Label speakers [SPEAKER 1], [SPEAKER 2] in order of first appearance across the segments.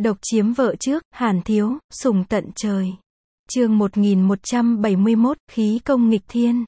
[SPEAKER 1] Độc chiếm vợ trước, Hàn Thiếu, sủng tận trời. Chương 1171, khí công nghịch thiên.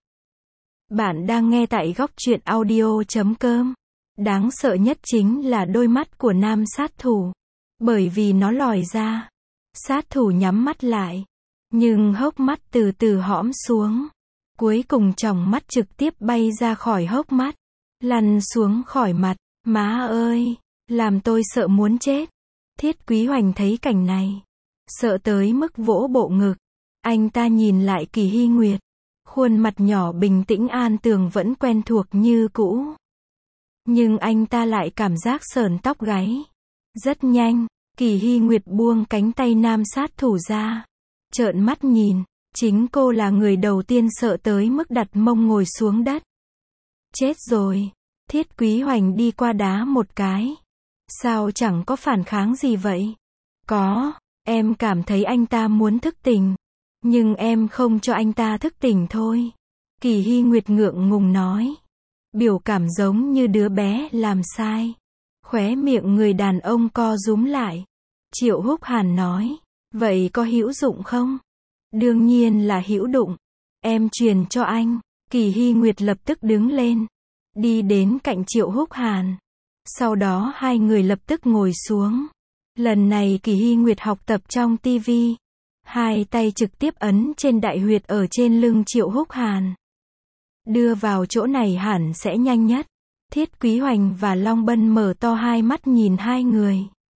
[SPEAKER 1] Bạn đang nghe tại góc truyện audio.com. Đáng sợ nhất chính là đôi mắt của nam sát thủ. Bởi vì nó lòi ra. Sát thủ nhắm mắt lại. Nhưng hốc mắt từ từ hõm xuống. Cuối cùng tròng mắt trực tiếp bay ra khỏi hốc mắt. Lăn xuống khỏi mặt. Má ơi! Làm tôi sợ muốn chết. Thiết Quý Hoành thấy cảnh này. Sợ tới mức vỗ bộ ngực. Anh ta nhìn lại Kỳ Hy Nguyệt. Khuôn mặt nhỏ bình tĩnh an tường vẫn quen thuộc như cũ. Nhưng anh ta lại cảm giác sởn tóc gáy. Rất nhanh, Kỳ Hy Nguyệt buông cánh tay nam sát thủ ra. Trợn mắt nhìn, chính cô là người đầu tiên sợ tới mức đặt mông ngồi xuống đất. Chết rồi. Thiết Quý Hoành đi qua đá một cái. Sao chẳng có phản kháng gì vậy? Có, em cảm thấy anh ta muốn thức tỉnh. Nhưng em không cho anh ta thức tỉnh thôi. Kỳ Hy Nguyệt ngượng ngùng nói. Biểu cảm giống như đứa bé làm sai. Khóe miệng người đàn ông co rúm lại. Triệu Húc Hàn nói. Vậy có hữu dụng không? Đương nhiên là hữu dụng. Em truyền cho anh. Kỳ Hy Nguyệt lập tức đứng lên. Đi đến cạnh Triệu Húc Hàn. Sau đó hai người lập tức ngồi xuống. Lần này Kỳ Hy Nguyệt học tập trong TV. Hai tay trực tiếp ấn trên đại huyệt ở trên lưng Triệu Húc Hàn. Đưa vào chỗ này hẳn sẽ nhanh nhất. Thiết Quý Hoành và Long Bân mở to hai mắt nhìn hai người.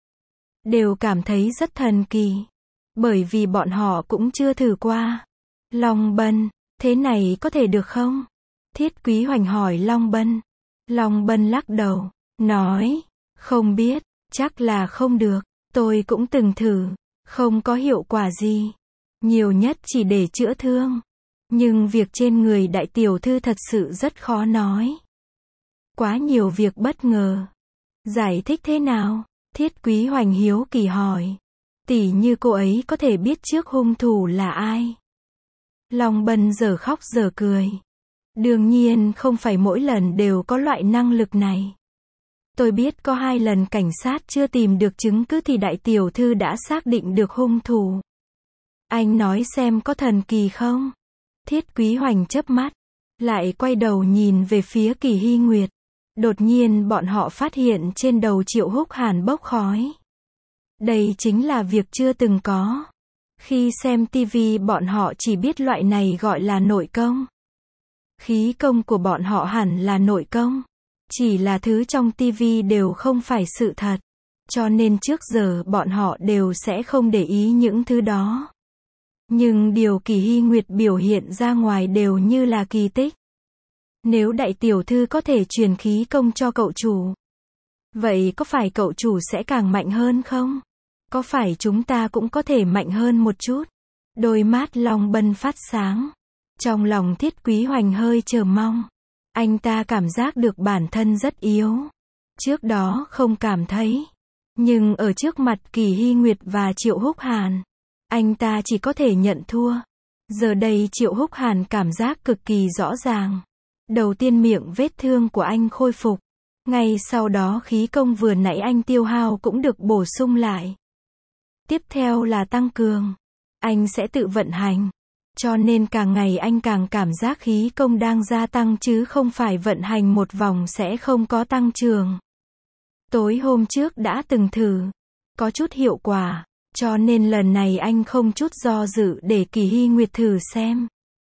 [SPEAKER 1] Đều cảm thấy rất thần kỳ. Bởi vì bọn họ cũng chưa thử qua. Long Bân, thế này có thể được không? Thiết Quý Hoành hỏi Long Bân. Long Bân lắc đầu. Nói, không biết, chắc là không được. Tôi cũng từng thử. Không có hiệu quả gì. Nhiều nhất chỉ để chữa thương. Nhưng việc trên người đại tiểu thư thật sự rất khó nói. Quá nhiều việc bất ngờ. Giải thích thế nào? Thiết Quý Hoành hiếu kỳ hỏi. Tỉ như cô ấy có thể biết trước hung thủ là ai? Long Bân giờ khóc giờ cười. Đương nhiên không phải mỗi lần đều có loại năng lực này. Tôi biết có 2 lần cảnh sát chưa tìm được chứng cứ thì đại tiểu thư đã xác định được hung thủ. Anh nói xem có thần kỳ không? Thiết Quý Hoành chớp mắt. Lại quay đầu nhìn về phía Kỳ Hy Nguyệt. Đột nhiên bọn họ phát hiện trên đầu Triệu Húc Hàn bốc khói. Đây chính là việc chưa từng có. Khi xem TV bọn họ chỉ biết loại này gọi là nội công. Khí công của bọn họ hẳn là nội công. Chỉ là thứ trong TV đều không phải sự thật. Cho nên trước giờ bọn họ đều sẽ không để ý những thứ đó. Nhưng điều Kỳ Hy Nguyệt biểu hiện ra ngoài đều như là kỳ tích. Nếu đại tiểu thư có thể truyền khí công cho cậu chủ. Vậy có phải cậu chủ sẽ càng mạnh hơn không? Có phải chúng ta cũng có thể mạnh hơn một chút? Đôi mắt Long Bân phát sáng. Trong lòng Thiết Quý Hoành hơi chờ mong. Anh ta cảm giác được bản thân rất yếu. Trước đó không cảm thấy. Nhưng ở trước mặt Kỳ Hy Nguyệt và Triệu Húc Hàn, anh ta chỉ có thể nhận thua. Giờ đây Triệu Húc Hàn cảm giác cực kỳ rõ ràng. Đầu tiên miệng vết thương của anh khôi phục. Ngay sau đó khí công vừa nãy anh tiêu hao cũng được bổ sung lại. Tiếp theo là tăng cường. Anh sẽ tự vận hành. Cho nên càng ngày anh càng cảm giác khí công đang gia tăng chứ không phải vận hành một vòng sẽ không có tăng trưởng. Tối hôm trước đã từng thử. Có chút hiệu quả. Cho nên lần này anh không chút do dự để Kỳ Hy Nguyệt thử xem.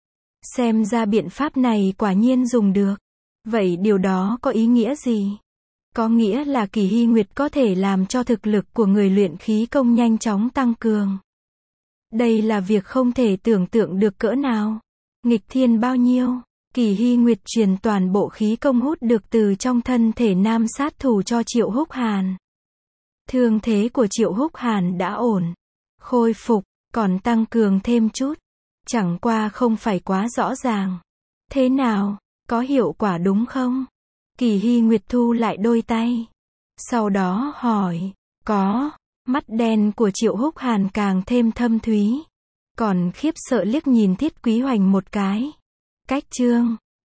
[SPEAKER 1] Xem ra biện pháp này quả nhiên dùng được. Vậy điều đó có ý nghĩa gì? Có nghĩa là Kỳ Hy Nguyệt có thể làm cho thực lực của người luyện khí công nhanh chóng tăng cường. Đây là việc không thể tưởng tượng được cỡ nào. Nghịch thiên bao nhiêu. Kỳ Hy Nguyệt truyền toàn bộ khí công hút được từ trong thân thể nam sát thủ cho Triệu Húc Hàn. Thương thế của Triệu Húc Hàn đã ổn. Khôi phục, còn tăng cường thêm chút. Chẳng qua không phải quá rõ ràng. Thế nào, có hiệu quả đúng không? Kỳ Hy Nguyệt thu lại đôi tay. Sau đó hỏi, có. Mắt đen của Triệu Húc Hàn càng thêm thâm thúy. Còn khiếp sợ liếc nhìn Thiết Quý Hoành một cái. Cách chương